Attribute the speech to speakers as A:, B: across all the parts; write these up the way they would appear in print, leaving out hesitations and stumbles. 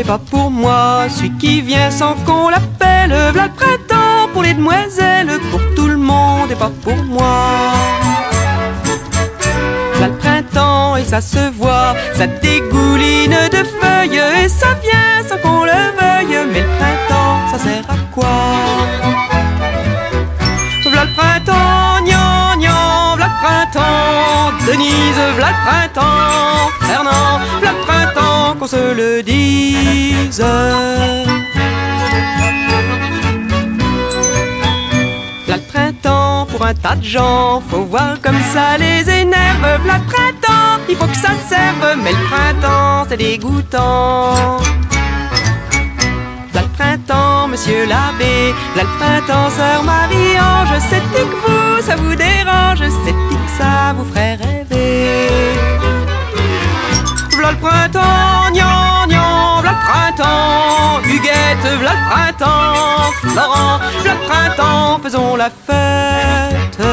A: n'est pas pour moi, celui qui vient sans qu'on l'appelle. V'là le printemps pour les demoiselles, pour tout le monde et pas pour moi. V'là le printemps et ça se voit, ça dégouline de feuilles et ça vient sans qu'on le veuille. Mais le printemps, ça sert à quoi? V'là le printemps, gnan gnan, v'là le printemps, Denise, v'là le printemps, Fernand, v'là le printemps, qu'on se le dise. V'là le printemps pour un tas de gens, faut voir comme ça les énerve. V'là le printemps, il faut que ça serve, mais le printemps c'est dégoûtant. V'là le printemps, monsieur l'abbé, v'là le printemps, sœur Marie-Ange. C'est que vous, ça vous dérange, c'est que ça vous ferait rêver. V'là le printemps, gnan gnan, v'là le printemps, Huguette, v'là le printemps, Laurent, v'là le printemps, faisons la fête.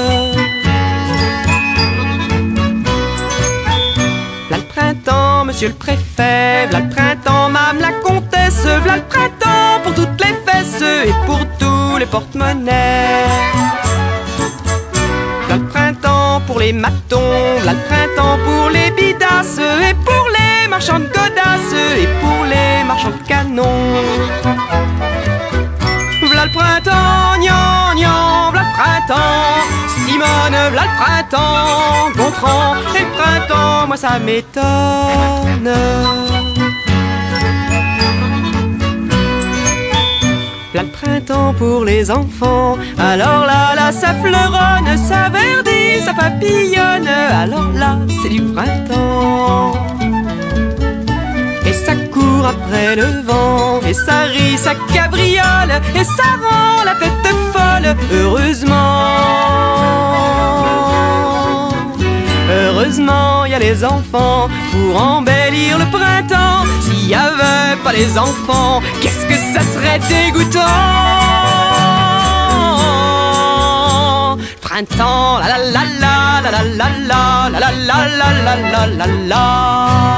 A: V'là le printemps, monsieur le préfet, v'là le printemps, madame la comtesse, v'là le printemps pour toutes les fesses et pour tous les porte-monnaies. V'là le printemps pour les matons, v'là le printemps pour les bidasses et pour les marchands de godasses et pour les marchands de canons. V'là le printemps, gnan gnan, v'là le printemps, Simone, v'là le printemps, Gontran, et le printemps, moi ça m'étonne. V'là le printemps pour les enfants, alors là, ça fleuronne, ça verdit, ça papillonne, alors là, c'est du printemps. Et ça court après le vent, et ça rit, ça cabriole, et ça rend la tête folle, heureusement. Heureusement, y a les enfants pour embellir le printemps. S'il y avait pas les enfants, qu'est-ce que ça serait dégoûtant. Printemps, la la la la la la la la la la la la la la la.